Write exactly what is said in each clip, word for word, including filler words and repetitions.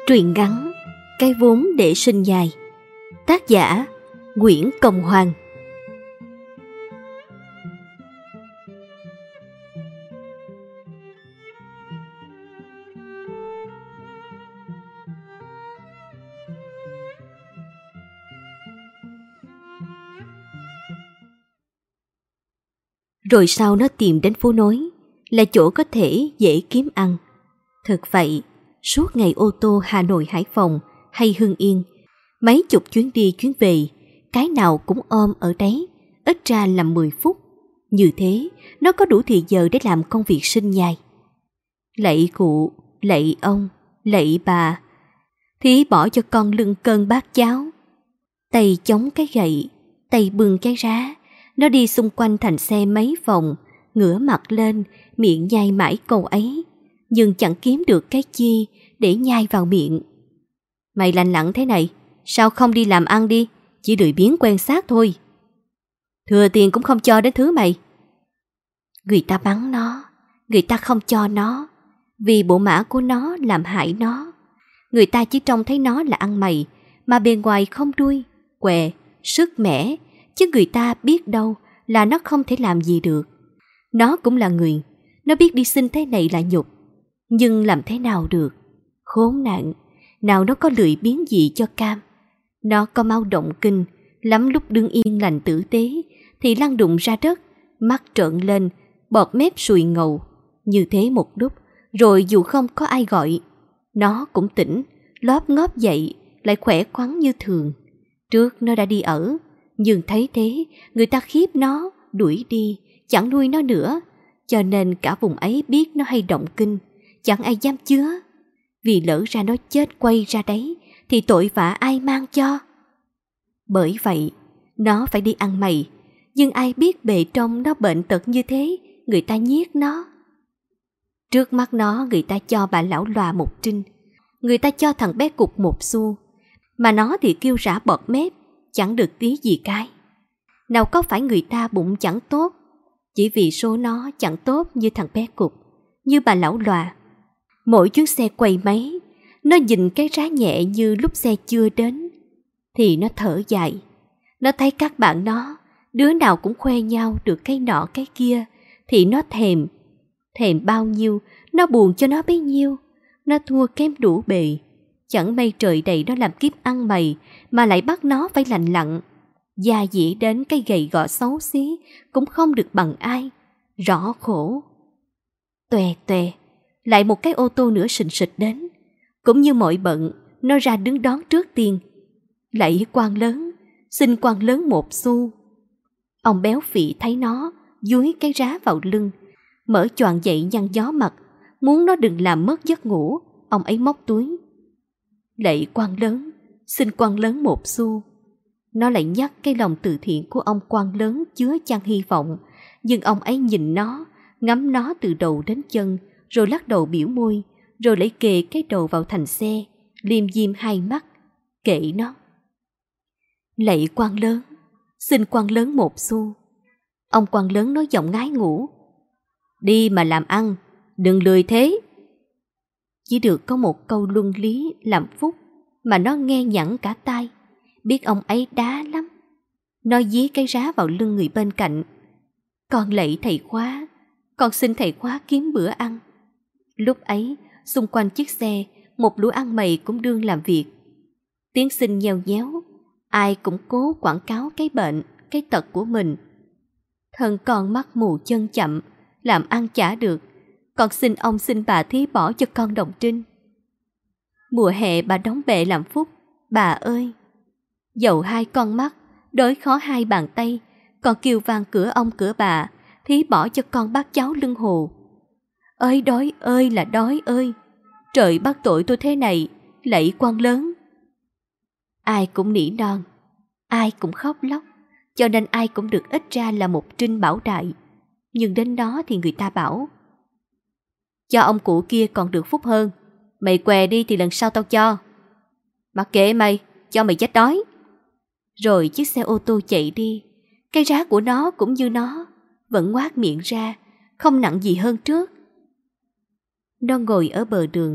Truyện ngắn Cái vốn để sinh nhai. Tác giả Nguyễn Công Hoàng. Rồi sau nó tìm đến phố nối, là chỗ có thể dễ kiếm ăn. Thực vậy, suốt ngày ô tô Hà Nội Hải Phòng hay Hưng Yên, mấy chục chuyến đi chuyến về, cái nào cũng ôm ở đấy, ít ra là mười phút. Như thế, nó có đủ thì giờ để làm công việc sinh nhai. Lạy cụ, lạy ông, lạy bà, thì bỏ cho con lưng cơm bát cháo. Tay chống cái gậy, tay bưng cái rá, nó đi xung quanh thành xe mấy vòng, ngửa mặt lên, miệng nhai mãi câu ấy, nhưng chẳng kiếm được cái chi để nhai vào miệng. Mày lành lặn thế này, sao không đi làm ăn đi, chỉ lười biếng quen xác thôi. Thừa tiền cũng không cho đến thứ mày. Người ta bắn nó, người ta không cho nó, vì bộ mã của nó làm hại nó. Người ta chỉ trông thấy nó là ăn mày, mà bề ngoài không đuôi, què, sức mẻ, chứ người ta biết đâu là nó không thể làm gì được. Nó cũng là người, nó biết đi xin thế này là nhục, nhưng làm thế nào được. Khốn nạn, nào nó có lười biếng gì cho cam. Nó có mau động kinh, lắm lúc đứng yên lành tử tế thì lăn đụng ra đất, mắt trợn lên, bọt mép sùi ngầu. Như thế một lúc, rồi dù không có ai gọi, nó cũng tỉnh, lóp ngóp dậy, lại khỏe khoắn như thường. Trước nó đã đi ở, nhưng thấy thế, người ta khiếp nó, đuổi đi, chẳng nuôi nó nữa. Cho nên cả vùng ấy biết nó hay động kinh, chẳng ai dám chứa. Vì lỡ ra nó chết quay ra đấy, thì tội vạ ai mang cho. Bởi vậy, nó phải đi ăn mày, nhưng ai biết bề trong nó bệnh tật như thế, người ta nhiếc nó. Trước mắt nó, người ta cho bà lão lòa một trinh, người ta cho thằng bé cục một xu, mà nó thì kêu rã bọt mép, chẳng được tí gì cái. Nào có phải người ta bụng chẳng tốt, chỉ vì số nó chẳng tốt như thằng bé cục, như bà lão lòa. Mỗi chuyến xe quay máy, nó nhìn cái rá nhẹ như lúc xe chưa đến, thì nó thở dài. Nó thấy các bạn nó, đứa nào cũng khoe nhau được cái nọ cái kia, thì nó thèm. Thèm bao nhiêu, nó buồn cho nó bấy nhiêu. Nó thua kém đủ bề. Chẳng may trời đầy nó làm kiếp ăn mày, mà lại bắt nó phải lành lặn. Già dĩ đến cái gầy gò xấu xí, cũng không được bằng ai. Rõ khổ. Tòe tòe, lại một cái ô tô nữa sình sịch đến. Cũng như mọi bận, nó ra đứng đón trước tiên. Lạy quan lớn, xin quan lớn một xu. Ông béo phì thấy nó, dúi cái rá vào lưng, mở choàng dậy nhăn gió mặt, muốn nó đừng làm mất giấc ngủ. Ông ấy móc túi. Lạy quan lớn, xin quan lớn một xu. Nó lại nhắc cái lòng từ thiện của ông quan lớn chứa chan hy vọng, nhưng ông ấy nhìn nó, ngắm nó từ đầu đến chân, rồi lắc đầu biểu môi, rồi lấy kề cái đầu vào thành xe, liêm diêm hai mắt, kệ nó. Lạy quan lớn, xin quan lớn một xu. Ông quan lớn nói giọng ngái ngủ. Đi mà làm ăn, đừng lười thế. Chỉ được có một câu luân lý làm phúc, mà nó nghe nhẵn cả tai. Biết ông ấy đá lắm. Nó dí cái rá vào lưng người bên cạnh. Con lạy thầy khóa, con xin thầy khóa kiếm bữa ăn. Lúc ấy, xung quanh chiếc xe, một lũ ăn mày cũng đương làm việc. Tiếng xin nheo nhéo, ai cũng cố quảng cáo cái bệnh, cái tật của mình. Thân con mắt mù chân chậm, làm ăn chả được, con xin ông xin bà thí bỏ cho con đồng trinh. Mùa hè bà đóng bệ làm phúc, bà ơi. Dầu hai con mắt, đối khó hai bàn tay, còn kêu vang cửa ông cửa bà, thí bỏ cho con bác cháu lưng hồ. Ơi đói ơi là đói ơi, trời bắt tội tôi thế này, lạy quan lớn. Ai cũng nỉ non, ai cũng khóc lóc, cho nên ai cũng được ít ra là một trinh bảo đại. Nhưng đến đó thì người ta bảo, cho ông cụ kia còn được phúc hơn, mày què đi thì lần sau tao cho. Mặc kệ mày, cho mày chết đói. Rồi chiếc xe ô tô chạy đi, cái rá của nó cũng như nó, vẫn ngoác miệng ra, không nặng gì hơn trước. Nó ngồi ở bờ đường,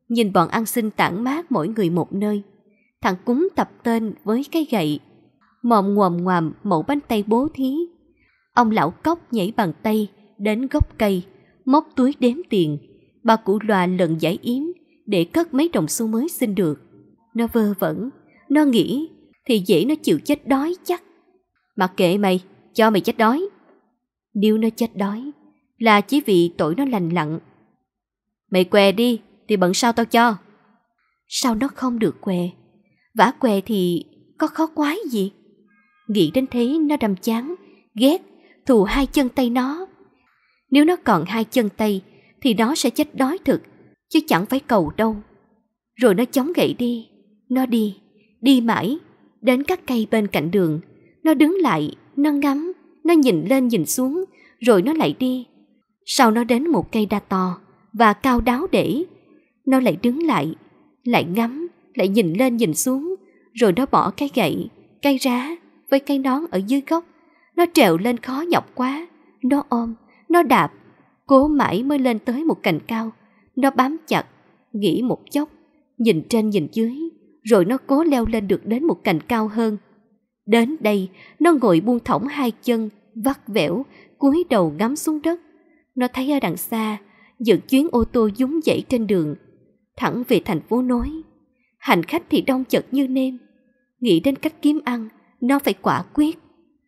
Nhìn bọn ăn xin tản mát mỗi người một nơi. Thằng cúng tập tên với cái gậy, mồm ngoàm ngoàm mẩu bánh tay bố thí. Ông lão cóc nhảy bằng tay đến gốc cây, móc túi đếm tiền. Bà cụ loà lần giải yếm để cất mấy đồng xu mới xin được. Nó vơ vẩn, nó nghĩ thì dễ nó chịu chết đói chắc. Mặc kệ mày, cho mày chết đói. Nếu nó chết đói là chỉ vì tội nó lành lặn. Mày què đi thì bận sao tao cho. Sao nó không được què? Vả què thì có khó quái gì? Nghĩ đến thế nó đâm chán, ghét, thù hai chân tay nó. Nếu nó còn hai chân tay thì nó sẽ chết đói thực, chứ chẳng phải cầu đâu. Rồi nó chống gậy đi. Nó đi, đi mãi, đến các cây bên cạnh đường. Nó đứng lại, nó ngắm, nó nhìn lên nhìn xuống, rồi nó lại đi. Sau nó đến một cây đa to và cao đáo để. Nó lại đứng lại, lại ngắm, lại nhìn lên nhìn xuống, rồi nó bỏ cái gậy, cây rá với cây nón ở dưới gốc. Nó trèo lên khó nhọc quá. Nó ôm, nó đạp, cố mãi mới lên tới một cành cao. Nó bám chặt, nghĩ một chốc, nhìn trên nhìn dưới, rồi nó cố leo lên được đến một cành cao hơn. Đến đây, nó ngồi buông thõng hai chân, vắt vẻo, cúi đầu ngắm xuống đất. Nó thấy ở đằng xa, những chuyến ô tô dúng dãy trên đường, thẳng về thành phố nối. Hành khách thì đông chật như nêm. Nghĩ đến cách kiếm ăn, nó phải quả quyết.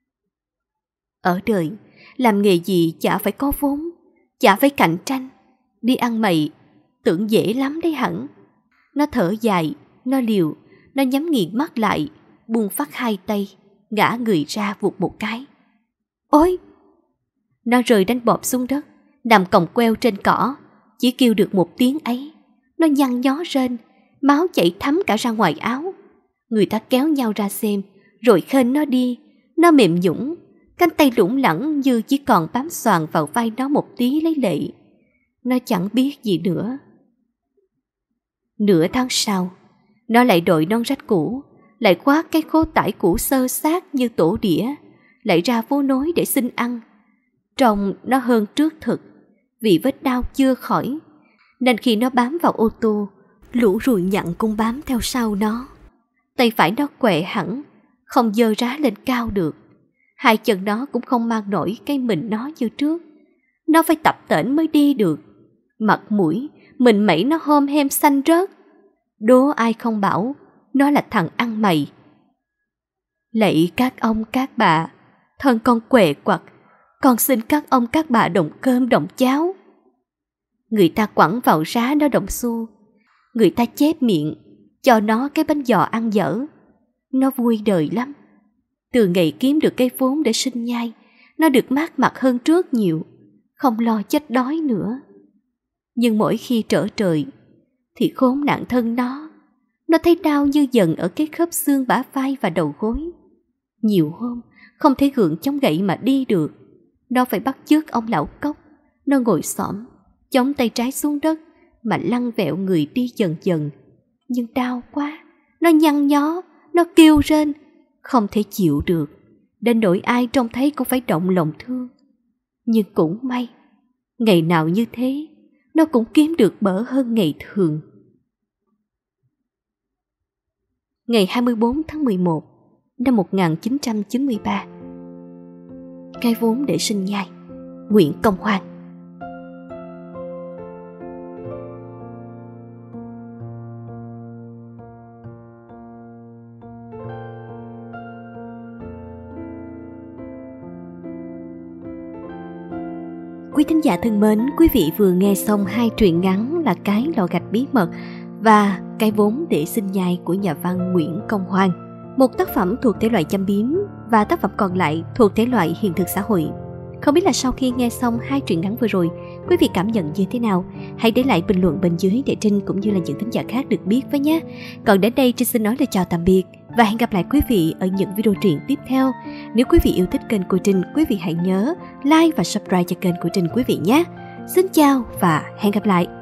Ở đời, làm nghề gì chả phải có vốn, chả phải cạnh tranh. Đi ăn mày, tưởng dễ lắm đấy hẳn. Nó thở dài, nó liều, nó nhắm nghiền mắt lại, buông phắt hai tay, ngã người ra vụt một cái. Ôi! Nó rơi đánh bọp xuống đất, nằm còng queo trên cỏ. Chỉ kêu được một tiếng ấy, nó nhăn nhó rên, máu chảy thấm cả ra ngoài áo. Người ta kéo nhau ra xem, rồi khênh nó đi. Nó mềm nhũn, cánh tay lủng lẳng như chỉ còn bám xoàn vào vai nó một tí lấy lệ. Nó chẳng biết gì nữa. Nửa tháng sau, nó lại đội nón rách cũ, lại khoác cái khố tải cũ xơ xác như tổ đĩa, lại ra phố nối để xin ăn. Trông nó hơn trước thực, vì vết đau chưa khỏi, nên khi nó bám vào ô tô, lũ ruồi nhặn cũng bám theo sau nó. Tay phải nó quẹ hẳn, không giơ rá lên cao được. Hai chân nó cũng không mang nổi cái mình nó như trước. Nó phải tập tễnh mới đi được. Mặt mũi, mình mẩy nó hôm hem xanh rớt. Đố ai không bảo nó là thằng ăn mày. Lạy các ông các bà, thân con quệ quặt, con xin các ông các bà đồng cơm đồng cháo. Người ta quẳng vào rá nó đồng xu, người ta chép miệng cho nó cái bánh giò ăn dở. Nó vui đời lắm. Từ ngày kiếm được cái vốn để sinh nhai, nó được mát mặt hơn trước nhiều, không lo chết đói nữa. Nhưng mỗi khi trở trời thì khốn nạn thân nó. Nó thấy đau như dần ở cái khớp xương bả vai và đầu gối. Nhiều hôm không thể gượng chống gậy mà đi được. Nó phải bắt chước ông lão cóc. Nó ngồi xổm, chống tay trái xuống đất mà lăn vẹo người đi dần dần. Nhưng đau quá, nó nhăn nhó, nó kêu rên, không thể chịu được, đến nỗi ai trông thấy cũng phải động lòng thương. Nhưng cũng may, ngày nào như thế, nó cũng kiếm được bỡ hơn ngày thường. Ngày hai mươi bốn tháng mười một năm một nghìn chín trăm chín mươi ba, cái vốn để sinh nhai, Nguyễn Công Hoan. Quý thính giả thân mến, quý vị vừa nghe xong hai truyện ngắn là Cái lò gạch bí mật và Cái vốn để sinh nhai của nhà văn Nguyễn Công Hoan. Một tác phẩm thuộc thể loại châm biếm và tác phẩm còn lại thuộc thể loại hiện thực xã hội. Không biết là sau khi nghe xong hai truyện ngắn vừa rồi, quý vị cảm nhận như thế nào? Hãy để lại bình luận bên dưới để Trinh cũng như là những thính giả khác được biết với nhé. Còn đến đây Trinh xin nói lời chào tạm biệt và hẹn gặp lại quý vị ở những video truyện tiếp theo. Nếu quý vị yêu thích kênh của Trinh, quý vị hãy nhớ like và subscribe cho kênh của Trinh quý vị nhé. Xin chào và hẹn gặp lại.